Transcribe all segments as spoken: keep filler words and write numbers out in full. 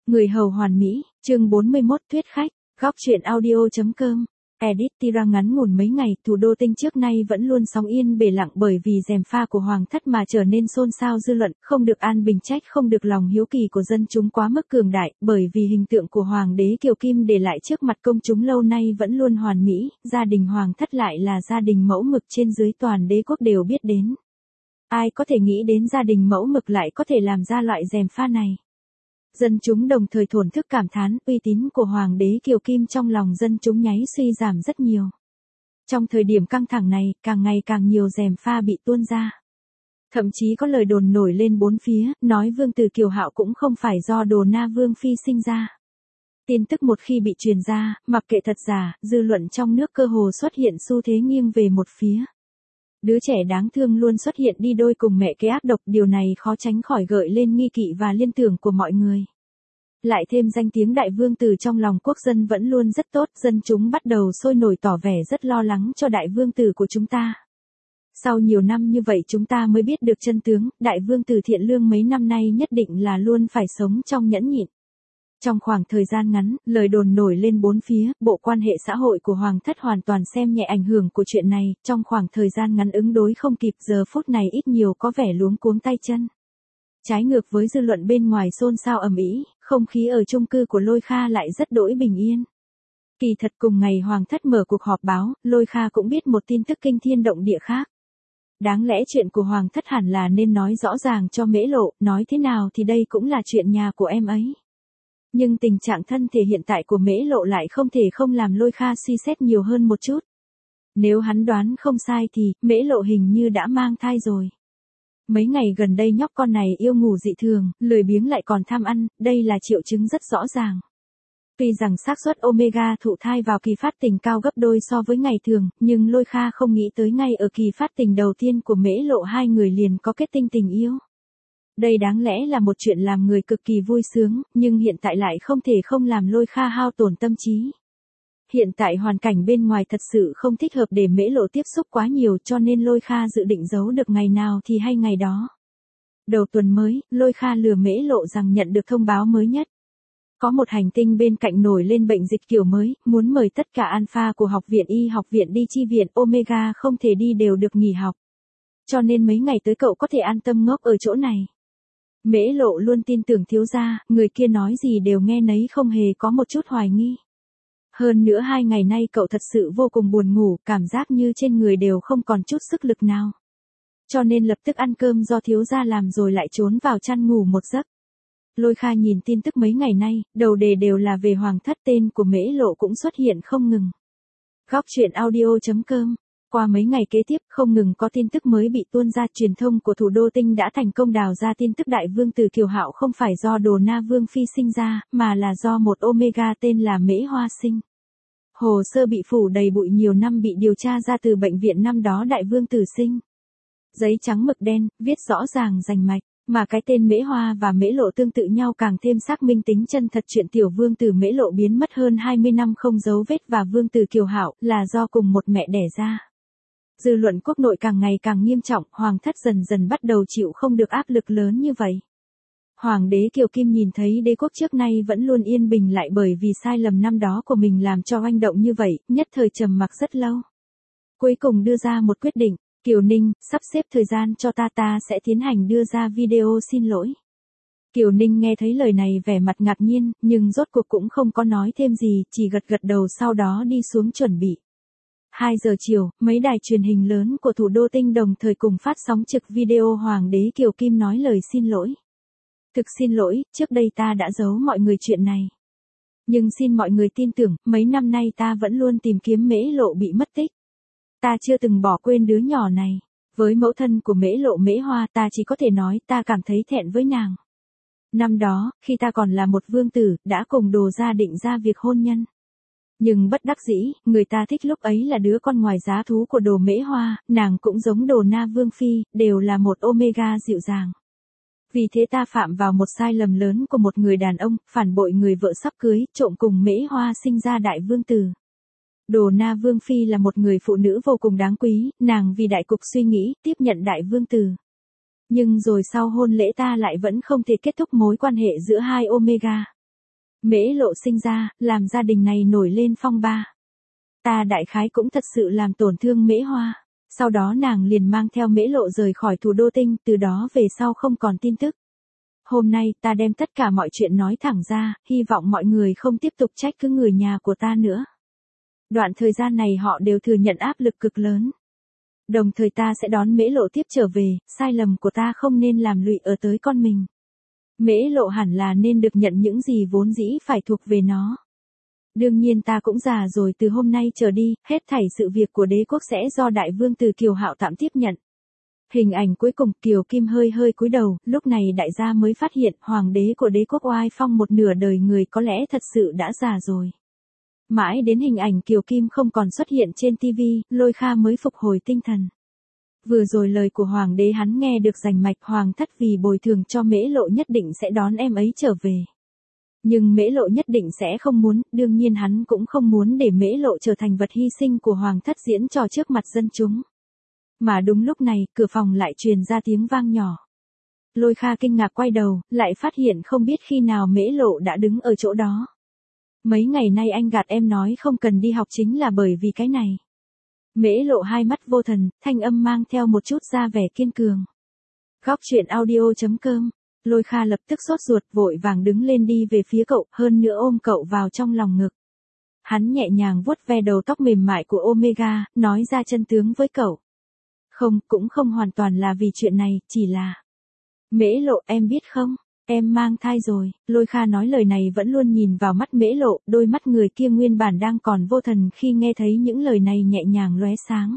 Người hầu hoàn mỹ, chương bốn mươi mốt thuyết khách, góc truyện audio.com. Edit Tira ngắn ngủn mấy ngày, thủ đô Tinh trước nay vẫn luôn sóng yên bể lặng bởi vì gièm pha của hoàng thất mà trở nên xôn xao dư luận, không được an bình trách không được lòng hiếu kỳ của dân chúng quá mức cường đại, bởi vì hình tượng của hoàng đế Kiều Kim để lại trước mặt công chúng lâu nay vẫn luôn hoàn mỹ, gia đình hoàng thất lại là gia đình mẫu mực trên dưới toàn đế quốc đều biết đến. Ai có thể nghĩ đến gia đình mẫu mực lại có thể làm ra loại gièm pha này. Dân chúng đồng thời thổn thức cảm thán uy tín của Hoàng đế Kiều Kim trong lòng dân chúng nháy suy giảm rất nhiều. Trong thời điểm căng thẳng này, càng ngày càng nhiều gièm pha bị tuôn ra. Thậm chí có lời đồn nổi lên bốn phía, nói Vương tử Kiều Hạo cũng không phải do Đồ Na Vương Phi sinh ra. Tin tức một khi bị truyền ra, mặc kệ thật giả, dư luận trong nước cơ hồ xuất hiện xu thế nghiêng về một phía. Đứa trẻ đáng thương luôn xuất hiện đi đôi cùng mẹ kế ác độc, điều này khó tránh khỏi gợi lên nghi kỵ và liên tưởng của mọi người. Lại thêm danh tiếng đại vương tử trong lòng quốc dân vẫn luôn rất tốt, dân chúng bắt đầu sôi nổi tỏ vẻ rất lo lắng cho đại vương tử của chúng ta. Sau nhiều năm như vậy chúng ta mới biết được chân tướng, đại vương tử Thiện Lương mấy năm nay nhất định là luôn phải sống trong nhẫn nhịn. Trong khoảng thời gian ngắn, lời đồn nổi lên bốn phía, bộ quan hệ xã hội của Hoàng thất hoàn toàn xem nhẹ ảnh hưởng của chuyện này, trong khoảng thời gian ngắn ứng đối không kịp, giờ phút này ít nhiều có vẻ luống cuống tay chân. Trái ngược với dư luận bên ngoài xôn xao ầm ĩ, không khí ở chung cư của Lôi Kha lại rất đỗi bình yên. Kỳ thật cùng ngày Hoàng thất mở cuộc họp báo, Lôi Kha cũng biết một tin tức kinh thiên động địa khác. Đáng lẽ chuyện của Hoàng thất hẳn là nên nói rõ ràng cho Mễ Lộ, nói thế nào thì đây cũng là chuyện nhà của em ấy. Nhưng tình trạng thân thể hiện tại của Mễ Lộ lại không thể không làm Lôi Kha suy xét nhiều hơn một chút. Nếu hắn đoán không sai thì, Mễ Lộ hình như đã mang thai rồi. Mấy ngày gần đây nhóc con này yêu ngủ dị thường, lười biếng lại còn tham ăn, đây là triệu chứng rất rõ ràng. Tuy rằng xác suất Omega thụ thai vào kỳ phát tình cao gấp đôi so với ngày thường, nhưng Lôi Kha không nghĩ tới ngay ở kỳ phát tình đầu tiên của Mễ Lộ hai người liền có kết tinh tình yêu. Đây đáng lẽ là một chuyện làm người cực kỳ vui sướng, nhưng hiện tại lại không thể không làm Lôi Kha hao tổn tâm trí. Hiện tại hoàn cảnh bên ngoài thật sự không thích hợp để Mễ Lộ tiếp xúc quá nhiều, cho nên Lôi Kha dự định giấu được ngày nào thì hay ngày đó. Đầu tuần mới, Lôi Kha lừa Mễ Lộ rằng nhận được thông báo mới nhất. Có một hành tinh bên cạnh nổi lên bệnh dịch kiểu mới, muốn mời tất cả alpha của học viện Y học viện đi chi viện, Omega không thể đi đều được nghỉ học. Cho nên mấy ngày tới cậu có thể an tâm ngốc ở chỗ này. Mễ Lộ luôn tin tưởng thiếu gia, người kia nói gì đều nghe nấy không hề có một chút hoài nghi. Hơn nữa hai ngày nay cậu thật sự vô cùng buồn ngủ, cảm giác như trên người đều không còn chút sức lực nào. Cho nên lập tức ăn cơm do thiếu gia làm rồi lại trốn vào chăn ngủ một giấc. Lôi Kha nhìn tin tức mấy ngày nay, đầu đề đều là về hoàng thất, tên của Mễ Lộ cũng xuất hiện không ngừng. Góc truyện audio.com. Qua mấy ngày kế tiếp, không ngừng có tin tức mới bị tuôn ra, truyền thông của thủ đô Tinh đã thành công đào ra tin tức đại vương tử Kiều Hạo không phải do Đồ Na Vương Phi sinh ra, mà là do một Omega tên là Mễ Hoa sinh. Hồ sơ bị phủ đầy bụi nhiều năm bị điều tra ra từ bệnh viện năm đó đại vương tử sinh. Giấy trắng mực đen, viết rõ ràng rành mạch, mà cái tên Mễ Hoa và Mễ Lộ tương tự nhau càng thêm xác minh tính chân thật chuyện tiểu vương tử Mễ Lộ biến mất hơn hai mươi năm không dấu vết và vương tử Kiều Hạo là do cùng một mẹ đẻ ra. Dư luận quốc nội càng ngày càng nghiêm trọng, hoàng thất dần dần bắt đầu chịu không được áp lực lớn như vậy. Hoàng đế Kiều Kim nhìn thấy đế quốc trước nay vẫn luôn yên bình lại bởi vì sai lầm năm đó của mình làm cho oanh động như vậy, nhất thời trầm mặc rất lâu. Cuối cùng đưa ra một quyết định, Kiều Ninh, sắp xếp thời gian cho ta ta sẽ tiến hành đưa ra video xin lỗi. Kiều Ninh nghe thấy lời này vẻ mặt ngạc nhiên, nhưng rốt cuộc cũng không có nói thêm gì, chỉ gật gật đầu sau đó đi xuống chuẩn bị. hai giờ chiều, mấy đài truyền hình lớn của thủ đô Tinh đồng thời cùng phát sóng trực video Hoàng đế Kiều Kim nói lời xin lỗi. Thực xin lỗi, trước đây ta đã giấu mọi người chuyện này. Nhưng xin mọi người tin tưởng, mấy năm nay ta vẫn luôn tìm kiếm Mễ Lộ bị mất tích. Ta chưa từng bỏ quên đứa nhỏ này. Với mẫu thân của Mễ Lộ Mễ Hoa ta chỉ có thể nói ta cảm thấy thẹn với nàng. Năm đó, khi ta còn là một vương tử, đã cùng Đồ gia định ra việc hôn nhân. Nhưng bất đắc dĩ, người ta thích lúc ấy là đứa con ngoài giá thú của Đồ Mễ Hoa, nàng cũng giống Đồ Na Vương Phi, đều là một Omega dịu dàng. Vì thế ta phạm vào một sai lầm lớn của một người đàn ông, phản bội người vợ sắp cưới, trộm cùng Mễ Hoa sinh ra đại vương tử. Đồ Na Vương Phi là một người phụ nữ vô cùng đáng quý, nàng vì đại cục suy nghĩ, tiếp nhận đại vương tử. Nhưng rồi sau hôn lễ ta lại vẫn không thể kết thúc mối quan hệ giữa hai Omega. Mễ Lộ sinh ra, làm gia đình này nổi lên phong ba. Ta đại khái cũng thật sự làm tổn thương Mễ Hoa. Sau đó nàng liền mang theo Mễ Lộ rời khỏi thủ đô tinh, từ đó về sau không còn tin tức. Hôm nay ta đem tất cả mọi chuyện nói thẳng ra, hy vọng mọi người không tiếp tục trách cứ người nhà của ta nữa. Đoạn thời gian này họ đều thừa nhận áp lực cực lớn. Đồng thời ta sẽ đón Mễ Lộ tiếp trở về, sai lầm của ta không nên làm lụy ở tới con mình. Mễ Lộ hẳn là nên được nhận những gì vốn dĩ phải thuộc về nó. Đương nhiên ta cũng già rồi, từ hôm nay trở đi, hết thảy sự việc của đế quốc sẽ do đại vương từ Kiều Hạo tạm tiếp nhận. Hình ảnh cuối cùng, Kiều Kim hơi hơi cúi đầu, lúc này đại gia mới phát hiện hoàng đế của đế quốc oai phong một nửa đời người có lẽ thật sự đã già rồi. Mãi đến hình ảnh Kiều Kim không còn xuất hiện trên tivi, Lôi Kha mới phục hồi tinh thần. Vừa rồi lời của hoàng đế hắn nghe được rành mạch, hoàng thất vì bồi thường cho Mễ Lộ nhất định sẽ đón em ấy trở về. Nhưng Mễ Lộ nhất định sẽ không muốn, đương nhiên hắn cũng không muốn để Mễ Lộ trở thành vật hy sinh của hoàng thất diễn trò trước mặt dân chúng. Mà đúng lúc này, cửa phòng lại truyền ra tiếng vang nhỏ. Lôi Kha kinh ngạc quay đầu, lại phát hiện không biết khi nào Mễ Lộ đã đứng ở chỗ đó. Mấy ngày nay anh gạt em nói không cần đi học chính là bởi vì cái này. Mễ Lộ hai mắt vô thần, thanh âm mang theo một chút ra vẻ kiên cường. Góc truyện audio chấm com. Lôi Kha lập tức sốt ruột, vội vàng đứng lên đi về phía cậu, hơn nữa ôm cậu vào trong lòng ngực. Hắn nhẹ nhàng vuốt ve đầu tóc mềm mại của Omega, nói ra chân tướng với cậu. Không, cũng không hoàn toàn là vì chuyện này, chỉ là... Mễ Lộ, em biết không, em mang thai rồi. Lôi Kha nói lời này vẫn luôn nhìn vào mắt Mễ Lộ, đôi mắt người kia nguyên bản đang còn vô thần khi nghe thấy những lời này nhẹ nhàng lóe sáng.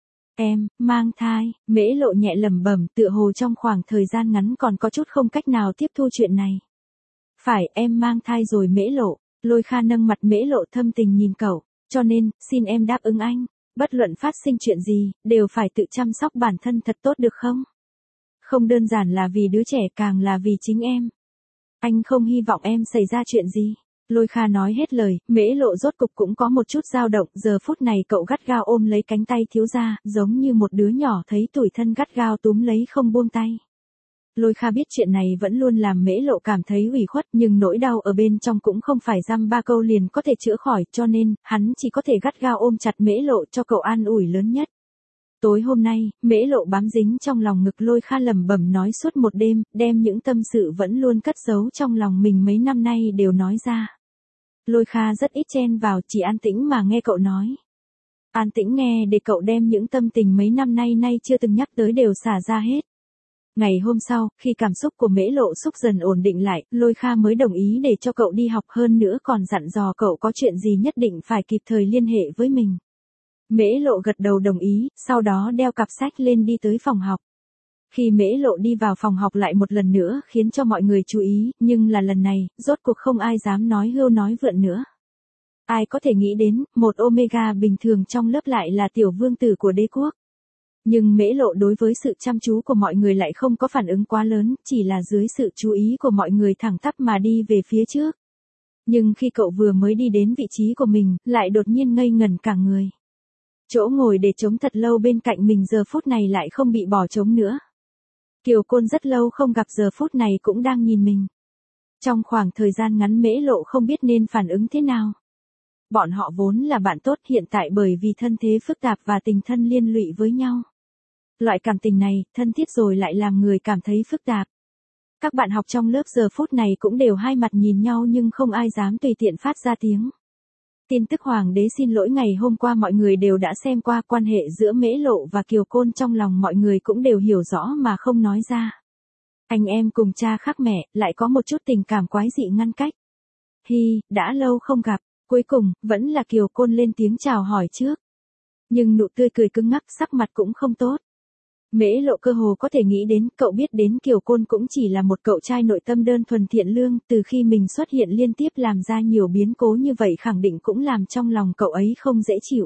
Em, mang thai, Mễ Lộ nhẹ lẩm bẩm, tựa hồ trong khoảng thời gian ngắn còn có chút không cách nào tiếp thu chuyện này. Phải, em mang thai rồi Mễ Lộ. Lôi Kha nâng mặt Mễ Lộ thâm tình nhìn cậu, cho nên, xin em đáp ứng anh, bất luận phát sinh chuyện gì, đều phải tự chăm sóc bản thân thật tốt được không? Không đơn giản là vì đứa trẻ, càng là vì chính em. Anh không hy vọng em xảy ra chuyện gì. Lôi Kha nói hết lời, Mễ Lộ rốt cục cũng có một chút dao động, giờ phút này cậu gắt gao ôm lấy cánh tay thiếu gia, giống như một đứa nhỏ thấy tủi thân gắt gao túm lấy không buông tay. Lôi Kha biết chuyện này vẫn luôn làm Mễ Lộ cảm thấy ủy khuất, nhưng nỗi đau ở bên trong cũng không phải dăm ba câu liền có thể chữa khỏi, cho nên, hắn chỉ có thể gắt gao ôm chặt Mễ Lộ cho cậu an ủi lớn nhất. Tối hôm nay, Mễ Lộ bám dính trong lòng ngực Lôi Kha lẩm bẩm nói suốt một đêm, đem những tâm sự vẫn luôn cất giấu trong lòng mình mấy năm nay đều nói ra. Lôi Kha rất ít chen vào, chỉ an tĩnh mà nghe cậu nói. An tĩnh nghe để cậu đem những tâm tình mấy năm nay nay chưa từng nhắc tới đều xả ra hết. Ngày hôm sau, khi cảm xúc của Mễ Lộ xúc dần ổn định lại, Lôi Kha mới đồng ý để cho cậu đi học, hơn nữa còn dặn dò cậu có chuyện gì nhất định phải kịp thời liên hệ với mình. Mễ Lộ gật đầu đồng ý, sau đó đeo cặp sách lên đi tới phòng học. Khi Mễ Lộ đi vào phòng học lại một lần nữa khiến cho mọi người chú ý, nhưng là lần này, rốt cuộc không ai dám nói hưu nói vượn nữa. Ai có thể nghĩ đến, một Omega bình thường trong lớp lại là tiểu vương tử của đế quốc. Nhưng Mễ Lộ đối với sự chăm chú của mọi người lại không có phản ứng quá lớn, chỉ là dưới sự chú ý của mọi người thẳng tắp mà đi về phía trước. Nhưng khi cậu vừa mới đi đến vị trí của mình, lại đột nhiên ngây ngẩn cả người. Chỗ ngồi để trống thật lâu bên cạnh mình giờ phút này lại không bị bỏ trống nữa. Kiều Côn rất lâu không gặp giờ phút này cũng đang nhìn mình. Trong khoảng thời gian ngắn Mễ Lộ không biết nên phản ứng thế nào. Bọn họ vốn là bạn tốt, hiện tại bởi vì thân thế phức tạp và tình thân liên lụy với nhau. Loại cảm tình này, thân thiết rồi lại làm người cảm thấy phức tạp. Các bạn học trong lớp giờ phút này cũng đều hai mặt nhìn nhau nhưng không ai dám tùy tiện phát ra tiếng. Tin tức hoàng đế xin lỗi ngày hôm qua mọi người đều đã xem qua, quan hệ giữa Mễ Lộ và Kiều Côn trong lòng mọi người cũng đều hiểu rõ mà không nói ra. Anh em cùng cha khác mẹ, lại có một chút tình cảm quái dị ngăn cách. Hi, đã lâu không gặp, cuối cùng, vẫn là Kiều Côn lên tiếng chào hỏi trước. Nhưng nụ tươi cười cứng ngắc, sắc mặt cũng không tốt. Mễ Lộ cơ hồ có thể nghĩ đến, cậu biết đến Kiều Côn cũng chỉ là một cậu trai nội tâm đơn thuần thiện lương, từ khi mình xuất hiện liên tiếp làm ra nhiều biến cố như vậy khẳng định cũng làm trong lòng cậu ấy không dễ chịu.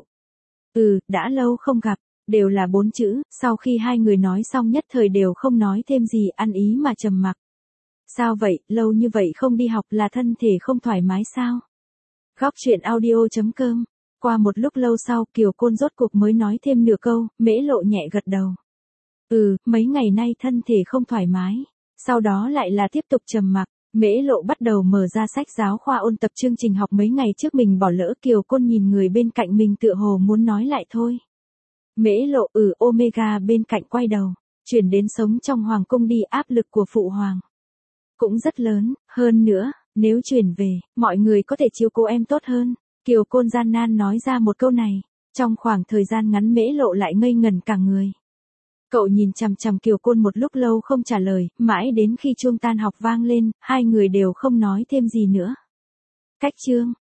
Ừ, đã lâu không gặp, đều là bốn chữ, sau khi hai người nói xong nhất thời đều không nói thêm gì, ăn ý mà trầm mặc. Sao vậy, lâu như vậy không đi học là thân thể không thoải mái sao? Góc truyện audio chấm com. Qua một lúc lâu sau, Kiều Côn rốt cuộc mới nói thêm nửa câu, Mễ Lộ nhẹ gật đầu. Ừ, mấy ngày nay thân thể không thoải mái. Sau đó lại là tiếp tục trầm mặc. Mễ Lộ bắt đầu mở ra sách giáo khoa ôn tập chương trình học mấy ngày trước mình bỏ lỡ. Kiều Côn nhìn người bên cạnh mình tựa hồ muốn nói lại thôi. Mễ Lộ ừ Omega bên cạnh quay đầu, chuyển đến sống trong hoàng cung đi, áp lực của phụ hoàng cũng rất lớn, hơn nữa, nếu chuyển về, mọi người có thể chiếu cố em tốt hơn. Kiều Côn gian nan nói ra một câu này, trong khoảng thời gian ngắn Mễ Lộ lại ngây ngẩn cả người. Cậu nhìn chằm chằm Kiều Côn một lúc lâu không trả lời, mãi đến khi chuông tan học vang lên, hai người đều không nói thêm gì nữa. Cách chương